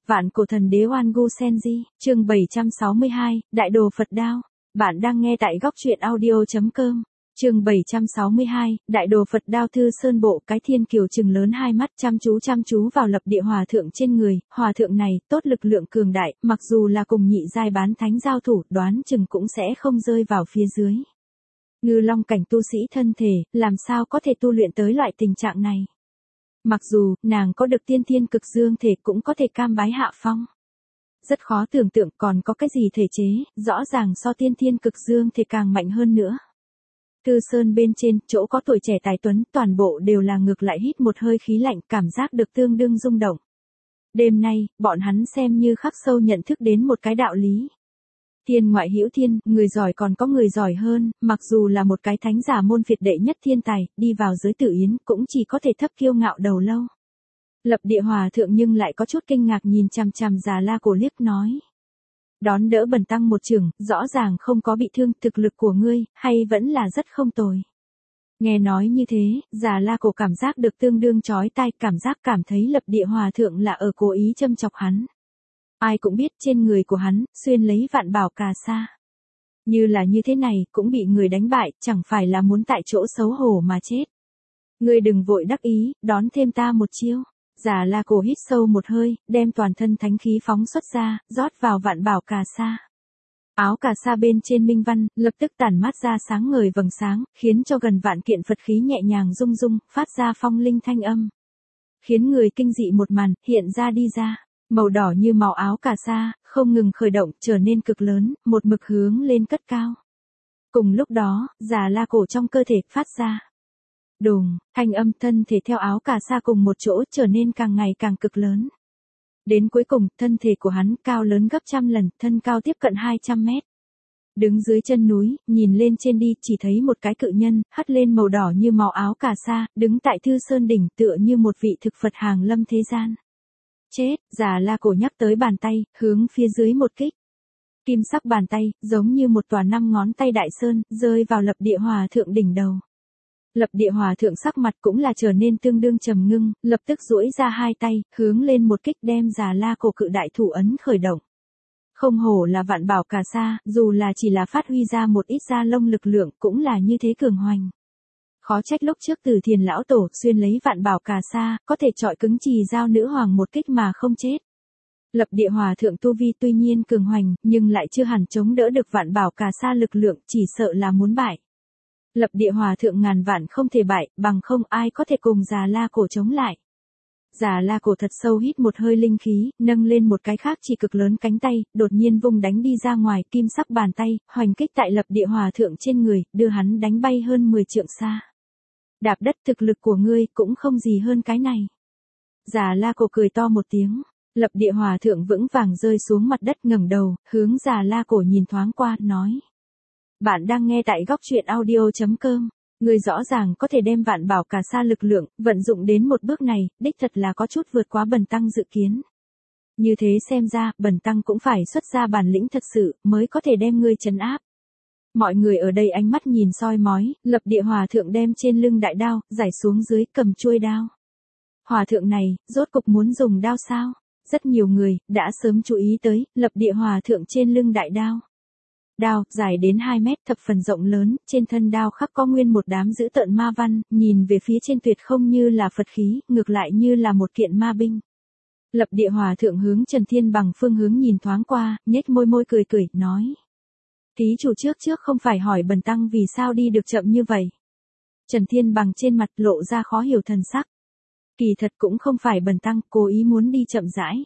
Vạn cổ thần đế Oan Gu Senji, chương 762, Đại đồ Phật Đao. Bạn đang nghe tại góc truyện audio.com. Chương 762, Đại đồ Phật Đao. Thư Sơn Bộ. Cái Thiên Kiều trừng lớn hai mắt chăm chú vào lập địa hòa thượng trên người. Hòa thượng này tốt lực lượng cường đại, mặc dù là cùng nhị giai bán thánh giao thủ, đoán chừng cũng sẽ không rơi vào phía dưới. Ngư Long cảnh tu sĩ thân thể, làm sao có thể tu luyện tới loại tình trạng này? Mặc dù, nàng có được tiên thiên cực dương thể cũng có thể cam bái hạ phong. Rất khó tưởng tượng còn có cái gì thể chế, rõ ràng so tiên thiên cực dương thể càng mạnh hơn nữa. Thư Sơn bên trên, chỗ có tuổi trẻ tài tuấn, toàn bộ đều là ngược lại hít một hơi khí lạnh, cảm giác được tương đương rung động. Đêm nay, bọn hắn xem như khắc sâu nhận thức đến một cái đạo lý. Thiên ngoại hữu thiên, người giỏi còn có người giỏi hơn, mặc dù là một cái thánh giả môn phiệt đệ nhất thiên tài, đi vào giới tử yến cũng chỉ có thể thấp kiêu ngạo đầu lâu. Lập địa hòa thượng nhưng lại có chút kinh ngạc nhìn chằm chằm Già La Cổ liếc nói. Đón đỡ bần tăng một chưởng, rõ ràng không có bị thương, thực lực của ngươi, hay vẫn là rất không tồi. Nghe nói như thế, Già La Cổ cảm giác được tương đương chói tai, cảm thấy lập địa hòa thượng là ở cố ý châm chọc hắn. Ai cũng biết trên người của hắn, xuyên lấy vạn bảo cà sa. Như là như thế này, cũng bị người đánh bại, chẳng phải là muốn tại chỗ xấu hổ mà chết. Ngươi đừng vội đắc ý, đón thêm ta một chiêu. Già La Cổ hít sâu một hơi, đem toàn thân thánh khí phóng xuất ra, rót vào vạn bảo cà sa. Áo cà sa bên trên minh văn, lập tức tản mát ra sáng ngời vầng sáng, khiến cho gần vạn kiện Phật khí nhẹ nhàng rung rung, phát ra phong linh thanh âm. Khiến người kinh dị một màn, hiện ra đi ra. Màu đỏ như màu áo cà sa, không ngừng khởi động, trở nên cực lớn, một mực hướng lên cất cao. Cùng lúc đó, Già La Cổ trong cơ thể phát ra. Đùng, thanh âm thân thể theo áo cà sa cùng một chỗ trở nên càng ngày càng cực lớn. Đến cuối cùng, thân thể của hắn cao lớn gấp trăm lần, thân cao tiếp cận 200 mét. Đứng dưới chân núi, nhìn lên trên đi, chỉ thấy một cái cự nhân, hất lên màu đỏ như màu áo cà sa, đứng tại Thư Sơn đỉnh tựa như một vị thực Phật hàng lâm thế gian. Chết, Già La Cổ nhắc tới bàn tay, hướng phía dưới một kích. Kim sắc bàn tay, giống như một tòa 5 ngón tay đại sơn, rơi vào lập địa hòa thượng đỉnh đầu. Lập địa hòa thượng sắc mặt cũng là trở nên tương đương trầm ngưng, lập tức duỗi ra hai tay, hướng lên một kích đem Già La Cổ cự đại thủ ấn khởi động. Không hổ là vạn bảo cà sa, dù là chỉ là phát huy ra một ít da lông lực lượng cũng là như thế cường hoành. Khó trách lúc trước Từ Thiền lão tổ xuyên lấy vạn bảo cà sa, có thể chọi cứng Trì Giao nữ hoàng một kích mà không chết. Lập địa hòa thượng tu vi tuy nhiên cường hoành, nhưng lại chưa hẳn chống đỡ được vạn bảo cà sa lực lượng, chỉ sợ là muốn bại. Lập địa hòa thượng ngàn vạn không thể bại, bằng không ai có thể cùng Già La Cổ chống lại. Già La Cổ thật sâu hít một hơi linh khí, nâng lên một cái khác chỉ cực lớn cánh tay, đột nhiên vung đánh đi ra ngoài, kim sắc bàn tay, hoành kích tại lập địa hòa thượng trên người, đưa hắn đánh bay hơn 10 trượng xa. Đạp đất, thực lực của ngươi cũng không gì hơn cái này. Già La Cổ cười to một tiếng, lập địa hòa thượng vững vàng rơi xuống mặt đất, ngẩng đầu, hướng Già La Cổ nhìn thoáng qua, nói. Bạn đang nghe tại góc truyện audio.com. Ngươi rõ ràng có thể đem vạn bảo cà sa lực lượng, vận dụng đến một bước này, đích thật là có chút vượt quá bần tăng dự kiến. Như thế xem ra, bần tăng cũng phải xuất ra bản lĩnh thật sự, mới có thể đem ngươi trấn áp. Mọi người ở đây ánh mắt nhìn soi mói, lập địa hòa thượng đem trên lưng đại đao, giải xuống dưới, cầm chuôi đao. Hòa thượng này, rốt cục muốn dùng đao sao? Rất nhiều người, đã sớm chú ý tới, lập địa hòa thượng trên lưng đại đao. Đao, dài đến 2 mét, thập phần rộng lớn, trên thân đao khắc có nguyên một đám dữ tợn ma văn, nhìn về phía trên tuyệt không như là Phật khí, ngược lại như là một kiện ma binh. Lập địa hòa thượng hướng Trần Thiên Bằng phương hướng nhìn thoáng qua, nhếch môi cười, nói. Thí chủ trước không phải hỏi bần tăng vì sao đi được chậm như vậy. Trần Thiên Bằng trên mặt lộ ra khó hiểu thần sắc. Kỳ thật cũng không phải bần tăng cố ý muốn đi chậm rãi.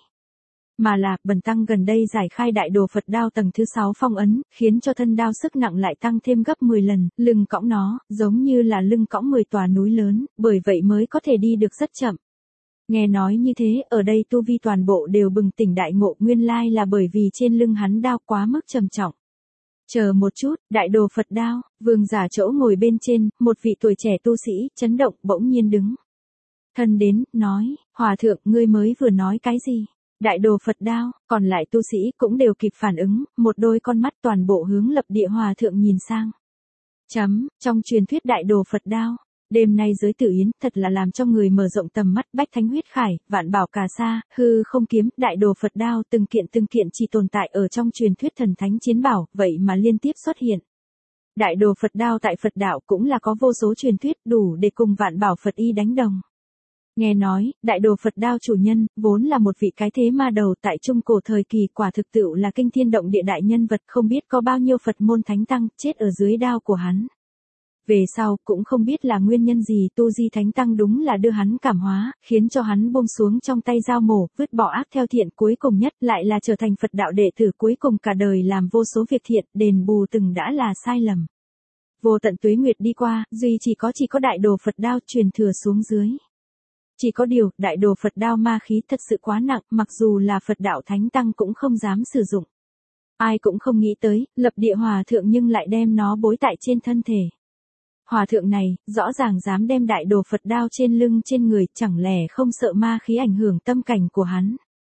Mà là, bần tăng gần đây giải khai đại đồ Phật đao tầng thứ 6 phong ấn, khiến cho thân đao sức nặng lại tăng thêm gấp 10 lần, lưng cõng nó, giống như là lưng cõng 10 tòa núi lớn, bởi vậy mới có thể đi được rất chậm. Nghe nói như thế, ở đây tu vi toàn bộ đều bừng tỉnh đại ngộ, nguyên lai là bởi vì trên lưng hắn đao quá mức trầm trọng. Chờ một chút, đại đồ Phật đao, vương giả chỗ ngồi bên trên, một vị tuổi trẻ tu sĩ, chấn động, bỗng nhiên đứng. Thân đến, nói, hòa thượng, ngươi mới vừa nói cái gì? Đại đồ Phật đao, còn lại tu sĩ cũng đều kịp phản ứng, một đôi con mắt toàn bộ hướng lập địa hòa thượng nhìn sang. Trong truyền thuyết đại đồ Phật đao, Đêm nay giới tử yến thật là làm cho người mở rộng tầm mắt. Bách thánh huyết khải, vạn bảo cà sa, hư không kiếm, đại đồ Phật đao, từng kiện chỉ tồn tại ở trong truyền thuyết thần thánh chiến bảo, vậy mà liên tiếp xuất hiện. Đại đồ Phật đao tại Phật đạo cũng là có vô số truyền thuyết đủ để cùng vạn bảo Phật y đánh đồng. Nghe nói, đại đồ Phật đao chủ nhân, vốn là một vị cái thế ma đầu tại trung cổ thời kỳ, quả thực tựu là kinh thiên động địa đại nhân vật, không biết có bao nhiêu Phật môn thánh tăng chết ở dưới đao của hắn. Về sau, cũng không biết là nguyên nhân gì, tu di thánh tăng đúng là đưa hắn cảm hóa, khiến cho hắn buông xuống trong tay dao mổ, vứt bỏ ác theo thiện, cuối cùng nhất lại là trở thành Phật đạo đệ tử, cuối cùng cả đời làm vô số việc thiện, đền bù từng đã là sai lầm. Vô tận tuế nguyệt đi qua, duy chỉ có đại đồ Phật đao truyền thừa xuống dưới. Chỉ có điều, đại đồ Phật đao ma khí thật sự quá nặng, mặc dù là Phật đạo thánh tăng cũng không dám sử dụng. Ai cũng không nghĩ tới, lập địa hòa thượng nhưng lại đem nó bối tại trên thân thể. Hòa thượng này, rõ ràng dám đem đại đồ Phật đao trên lưng trên người, chẳng lẽ không sợ ma khí ảnh hưởng tâm cảnh của hắn.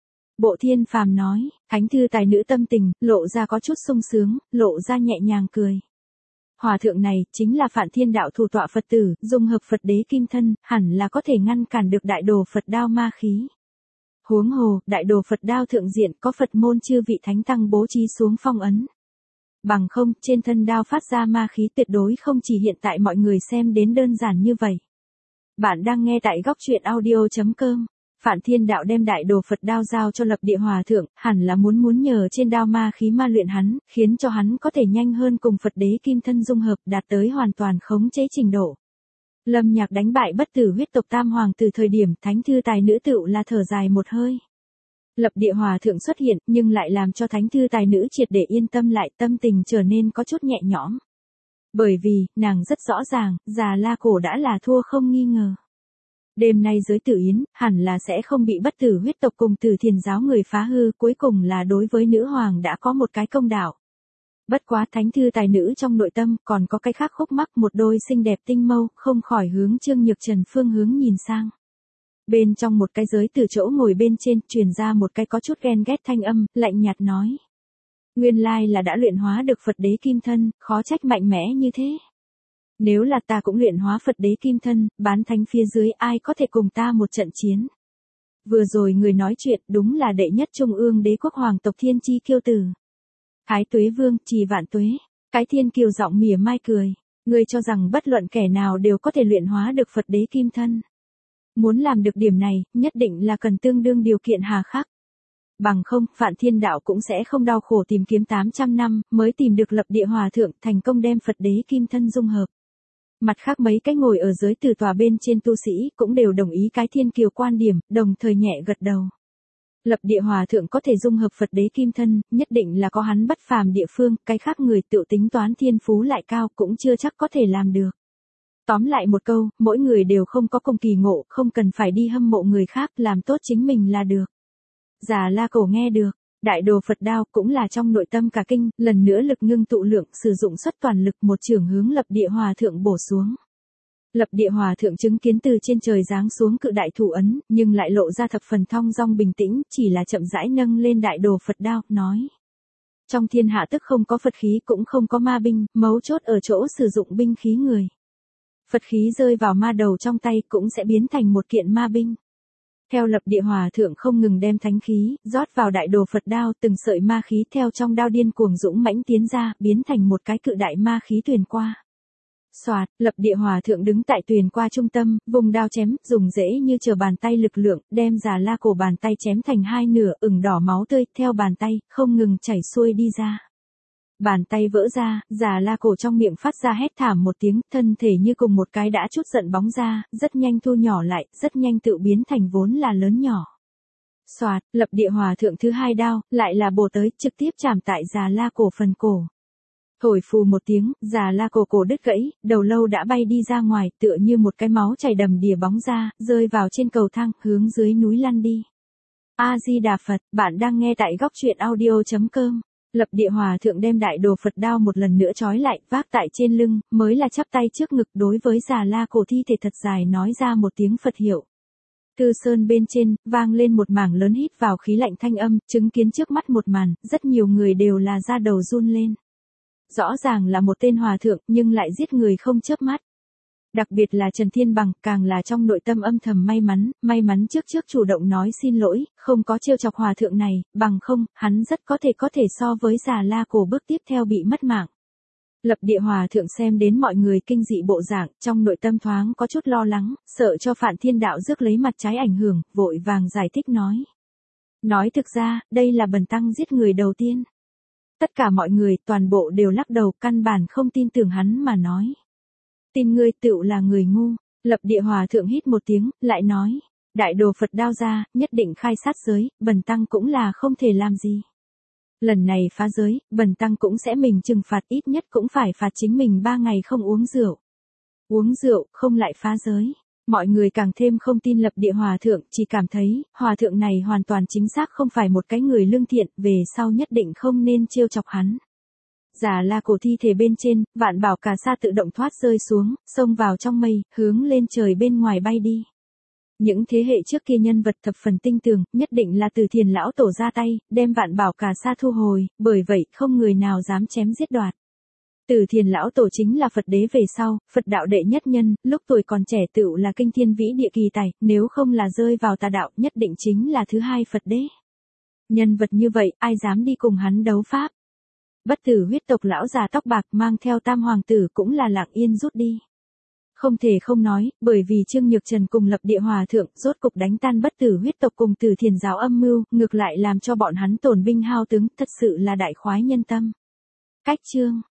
Bộ Thiên Phàm nói, thánh thư tài nữ tâm tình, lộ ra có chút sung sướng, lộ ra nhẹ nhàng cười. Hòa thượng này, chính là Phạn Thiên đạo thủ tọa Phật tử, dung hợp Phật đế kim thân, hẳn là có thể ngăn cản được đại đồ Phật đao ma khí. Huống hồ, đại đồ Phật đao thượng diện có Phật môn chư vị thánh tăng bố trí xuống phong ấn. Bằng không, trên thân đao phát ra ma khí tuyệt đối không chỉ hiện tại mọi người xem đến đơn giản như vậy. Bạn đang nghe tại góc truyện audio.com. Phạn Thiên đạo đem đại đồ Phật đao giao cho lập địa hòa thượng, hẳn là muốn nhờ trên đao ma khí ma luyện hắn, khiến cho hắn có thể nhanh hơn cùng Phật đế kim thân dung hợp, đạt tới hoàn toàn khống chế trình độ. Lâm Nhạc đánh bại bất tử huyết tộc tam hoàng từ thời điểm thánh thư tài nữ tựu là thở dài một hơi. Lập địa hòa thượng xuất hiện, nhưng lại làm cho thánh thư tài nữ triệt để yên tâm lại, tâm tình trở nên có chút nhẹ nhõm. Bởi vì, nàng rất rõ ràng, Già La Cổ đã là thua không nghi ngờ. Đêm nay giới tử yến, hẳn là sẽ không bị bất tử huyết tộc cùng Tử Thiền giáo người phá hư, cuối cùng là đối với nữ hoàng đã có một cái công đạo. Bất quá thánh thư tài nữ trong nội tâm, còn có cái khác khúc mắc, một đôi xinh đẹp tinh mâu, không khỏi hướng Trương Nhược Trần phương hướng nhìn sang. Bên trong một cái giới từ chỗ ngồi bên trên, truyền ra một cái có chút ghen ghét thanh âm, lạnh nhạt nói. Nguyên lai là đã luyện hóa được Phật đế kim thân, khó trách mạnh mẽ như thế. Nếu là ta cũng luyện hóa Phật đế kim thân, bán thánh phía dưới ai có thể cùng ta một trận chiến. Vừa rồi người nói chuyện đúng là đệ nhất trung ương đế quốc hoàng tộc Thiên Chi Kiêu Tử. Thái Tuế Vương, Trì Vạn Tuế, cái Thiên Kiều giọng mỉa mai cười. Ngươi cho rằng bất luận kẻ nào đều có thể luyện hóa được Phật đế kim thân. Muốn làm được điểm này, nhất định là cần tương đương điều kiện hà khắc. Bằng không, Phạn Thiên đạo cũng sẽ không đau khổ tìm kiếm 800 năm, mới tìm được lập địa hòa thượng, thành công đem Phật đế kim thân dung hợp. Mặt khác mấy cái ngồi ở giới từ tòa bên trên tu sĩ, cũng đều đồng ý cái Thiên Kiều quan điểm, đồng thời nhẹ gật đầu. Lập địa hòa thượng có thể dung hợp Phật đế kim thân, nhất định là có hắn bất phàm địa phương, cái khác người tự tính toán thiên phú lại cao cũng chưa chắc có thể làm được. Tóm lại một câu, mỗi người đều không có cùng kỳ ngộ, không cần phải đi hâm mộ người khác, làm tốt chính mình là được. Già La Cổ nghe được, đại đồ Phật đao cũng là trong nội tâm cả kinh, lần nữa lực ngưng tụ lượng, sử dụng xuất toàn lực, một chưởng hướng lập địa hòa thượng bổ xuống. Lập địa hòa thượng chứng kiến từ trên trời giáng xuống cự đại thủ ấn, nhưng lại lộ ra thập phần thong dong bình tĩnh, chỉ là chậm rãi nâng lên đại đồ Phật đao, nói. Trong thiên hạ tức không có Phật khí cũng không có ma binh, mấu chốt ở chỗ sử dụng binh khí người. Phật khí rơi vào ma đầu trong tay cũng sẽ biến thành một kiện ma binh. Theo lập địa hòa thượng không ngừng đem thánh khí, rót vào đại đồ Phật đao, từng sợi ma khí theo trong đao điên cuồng dũng mãnh tiến ra, biến thành một cái cự đại ma khí tuyền qua. Soạt, lập địa hòa thượng đứng tại tuyền qua trung tâm, vùng đao chém, dùng dễ như chờ bàn tay lực lượng, đem Già La Cổ bàn tay chém thành hai nửa, ửng đỏ máu tươi, theo bàn tay, không ngừng chảy xuôi đi ra. Bàn tay vỡ ra, Già La Cổ trong miệng phát ra hét thảm một tiếng, thân thể như cùng một cái đã chút giận bóng ra, rất nhanh thu nhỏ lại, rất nhanh tự biến thành vốn là lớn nhỏ. Soạt, lập địa hòa thượng thứ hai đao, lại là bổ tới, trực tiếp chạm tại Già La Cổ phần cổ. Thổi phù một tiếng, Già La Cổ cổ đứt gãy, đầu lâu đã bay đi ra ngoài, tựa như một cái máu chảy đầm đìa bóng ra, rơi vào trên cầu thang, hướng dưới núi lăn đi. A Di Đà Phật, bạn đang nghe tại góc truyện audio.com. Lập địa hòa thượng đem đại đồ Phật đao một lần nữa trói lại, vác tại trên lưng, mới là chắp tay trước ngực, đối với Già La Cổ thi thể thật dài nói ra một tiếng Phật hiệu. Từ sơn bên trên, vang lên một mảng lớn hít vào khí lạnh thanh âm, chứng kiến trước mắt một màn, rất nhiều người đều là da đầu run lên. Rõ ràng là một tên hòa thượng, nhưng lại giết người không chớp mắt. Đặc biệt là Trần Thiên Bằng, càng là trong nội tâm âm thầm may mắn trước chủ động nói xin lỗi, không có trêu chọc hòa thượng này, bằng không, hắn rất có thể so với Già La Cổ bước tiếp theo bị mất mạng. Lập Địa hòa thượng xem đến mọi người kinh dị bộ dạng, trong nội tâm thoáng có chút lo lắng, sợ cho Phạn Thiên đạo rước lấy mặt trái ảnh hưởng, vội vàng giải thích nói. Nói thực ra, đây là bần tăng giết người đầu tiên. Tất cả mọi người, toàn bộ đều lắc đầu, căn bản không tin tưởng hắn mà nói. Tin ngươi tựu là người ngu. Lập Địa hòa thượng hít một tiếng, lại nói. Đại đồ Phật đao ra, nhất định khai sát giới, bần tăng cũng là không thể làm gì. Lần này phá giới, bần tăng cũng sẽ mình trừng phạt, ít nhất cũng phải phạt chính mình 3 ngày không uống rượu. Uống rượu, không lại phá giới. Mọi người càng thêm không tin Lập Địa hòa thượng, chỉ cảm thấy, hòa thượng này hoàn toàn chính xác không phải một cái người lương thiện, về sau nhất định không nên trêu chọc hắn. Già La Cổ thi thể bên trên, Vạn Bảo Cà Sa tự động thoát rơi xuống, xông vào trong mây, hướng lên trời bên ngoài bay đi. Những thế hệ trước kia nhân vật thập phần tinh tường, nhất định là Từ Thiền lão tổ ra tay, đem Vạn Bảo Cà Sa thu hồi, bởi vậy không người nào dám chém giết đoạt. Từ Thiền lão tổ chính là Phật đế về sau, Phật đạo đệ nhất nhân, lúc tuổi còn trẻ tựu là kinh thiên vĩ địa kỳ tài, nếu không là rơi vào tà đạo, nhất định chính là thứ hai Phật đế. Nhân vật như vậy, ai dám đi cùng hắn đấu pháp? Bất Tử huyết tộc lão già tóc bạc mang theo Tam hoàng tử cũng là lặng yên rút đi. Không thể không nói, bởi vì Trương Nhược Trần cùng Lập Địa hòa thượng rốt cục đánh tan Bất Tử huyết tộc cùng Từ Thiền giáo âm mưu, ngược lại làm cho bọn hắn tổn binh hao tướng, thật sự là đại khoái nhân tâm. Cách chương